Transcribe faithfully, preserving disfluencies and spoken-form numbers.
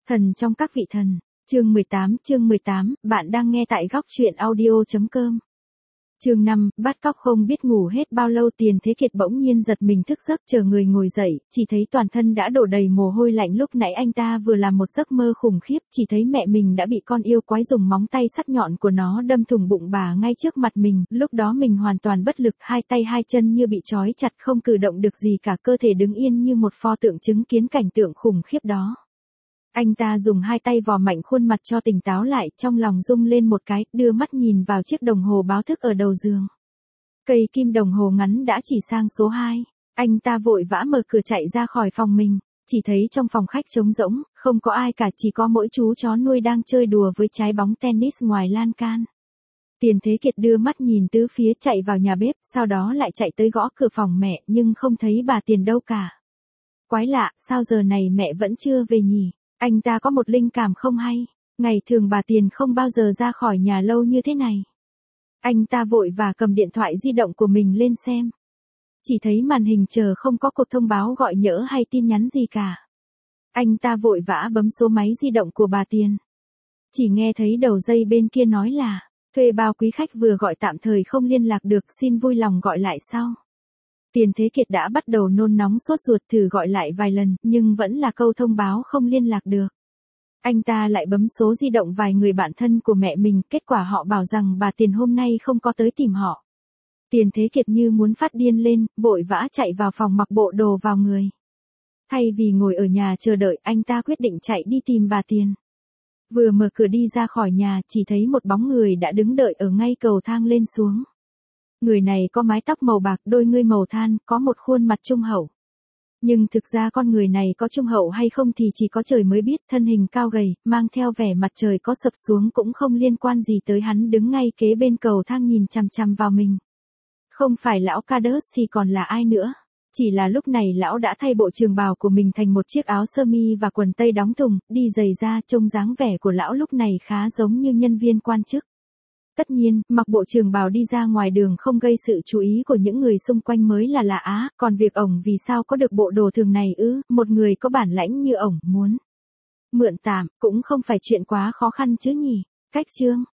Thần trong các vị thần, chương mười tám, chương mười tám, bạn đang nghe tại góc truyện audio.com. Chương năm, bắt cóc không biết ngủ hết bao lâu Tiền Thế Kiệt bỗng nhiên giật mình thức giấc chờ người ngồi dậy, chỉ thấy toàn thân đã đổ đầy mồ hôi lạnh lúc nãy anh ta vừa làm một giấc mơ khủng khiếp, chỉ thấy mẹ mình đã bị con yêu quái dùng móng tay sắc nhọn của nó đâm thủng bụng bà ngay trước mặt mình, lúc đó mình hoàn toàn bất lực, hai tay hai chân như bị trói chặt không cử động được gì cả, cơ thể đứng yên như một pho tượng chứng kiến cảnh tượng khủng khiếp đó. Anh ta dùng hai tay vò mạnh khuôn mặt cho tỉnh táo lại, trong lòng rung lên một cái, đưa mắt nhìn vào chiếc đồng hồ báo thức ở đầu giường. Cây kim đồng hồ ngắn đã chỉ sang số hai. Anh ta vội vã mở cửa chạy ra khỏi phòng mình, chỉ thấy trong phòng khách trống rỗng, không có ai cả, chỉ có mỗi chú chó nuôi đang chơi đùa với trái bóng tennis ngoài lan can. Tiền Thế Kiệt đưa mắt nhìn tứ phía chạy vào nhà bếp, sau đó lại chạy tới gõ cửa phòng mẹ, nhưng không thấy bà Tiền đâu cả. Quái lạ, sao giờ này mẹ vẫn chưa về nhỉ? Anh ta có một linh cảm không hay, ngày thường bà Tiền không bao giờ ra khỏi nhà lâu như thế này. Anh ta vội và cầm điện thoại di động của mình lên xem. Chỉ thấy màn hình chờ không có cột thông báo gọi nhỡ hay tin nhắn gì cả. Anh ta vội vã bấm số máy di động của bà Tiền. Chỉ nghe thấy đầu dây bên kia nói là, thuê bao quý khách vừa gọi tạm thời không liên lạc được, xin vui lòng gọi lại sau. Tiền Thế Kiệt đã bắt đầu nôn nóng sốt ruột, thử gọi lại vài lần, nhưng vẫn là câu thông báo không liên lạc được. Anh ta lại bấm số di động vài người bạn thân của mẹ mình, kết quả họ bảo rằng bà Tiền hôm nay không có tới tìm họ. Tiền Thế Kiệt như muốn phát điên lên, vội vã chạy vào phòng mặc bộ đồ vào người. Thay vì ngồi ở nhà chờ đợi, anh ta quyết định chạy đi tìm bà Tiền. Vừa mở cửa đi ra khỏi nhà, chỉ thấy một bóng người đã đứng đợi ở ngay cầu thang lên xuống. Người này có mái tóc màu bạc, đôi ngươi màu than, có một khuôn mặt trung hậu. Nhưng thực ra con người này có trung hậu hay không thì chỉ có trời mới biết, thân hình cao gầy, mang theo vẻ mặt trời có sập xuống cũng không liên quan gì tới hắn, đứng ngay kế bên cầu thang nhìn chằm chằm vào mình. Không phải lão Cadus thì còn là ai nữa. Chỉ là lúc này lão đã thay bộ trường bào của mình thành một chiếc áo sơ mi và quần tây đóng thùng, đi giày da, trông dáng vẻ của lão lúc này khá giống như nhân viên quan chức. Tất nhiên, mặc bộ trường bào đi ra ngoài đường không gây sự chú ý của những người xung quanh mới là lạ á, còn việc ổng vì sao có được bộ đồ thường này ư, một người có bản lãnh như ổng muốn mượn tạm, cũng không phải chuyện quá khó khăn chứ nhỉ. Cách chương